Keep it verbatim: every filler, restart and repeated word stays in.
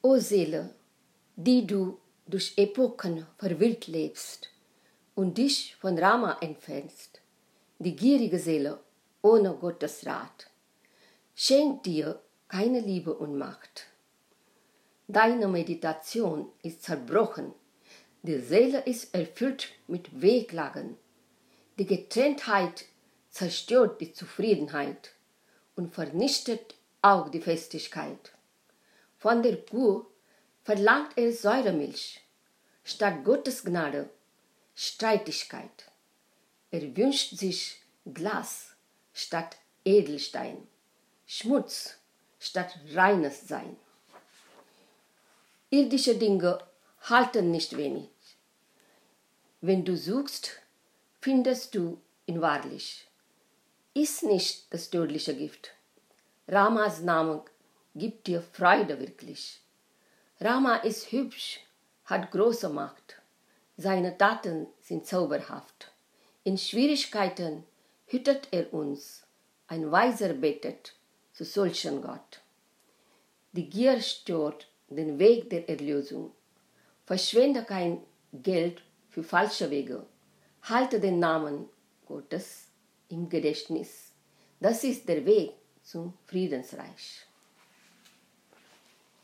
O Seele, die du durch Epochen verwirrt lebst und dich von Rama entfernst, die gierige Seele ohne Gottes Rat, schenkt dir keine Liebe und Macht. Deine Meditation ist zerbrochen, die Seele ist erfüllt mit Wehklagen. Die Getrenntheit zerstört die Zufriedenheit und vernichtet auch die Festigkeit. Von der Kuh verlangt er Säuremilch, statt Gottes Gnade Streitigkeit. Er wünscht sich Glas statt Edelstein, Schmutz statt reines Sein. Irdische Dinge halten nicht wenig. Wenn du suchst, findest du ihn wahrlich. Iss nicht das tödliche Gift. Ramas Name gibt dir Freude wirklich. Rama ist hübsch, hat große Macht. Seine Taten sind zauberhaft. In Schwierigkeiten hütet er uns. Ein Weiser betet zu solchen Gott. Die Gier stört den Weg der Erlösung. Verschwende kein Geld für falsche Wege. Halte den Namen Gottes im Gedächtnis. Das ist der Weg zum Friedensreich.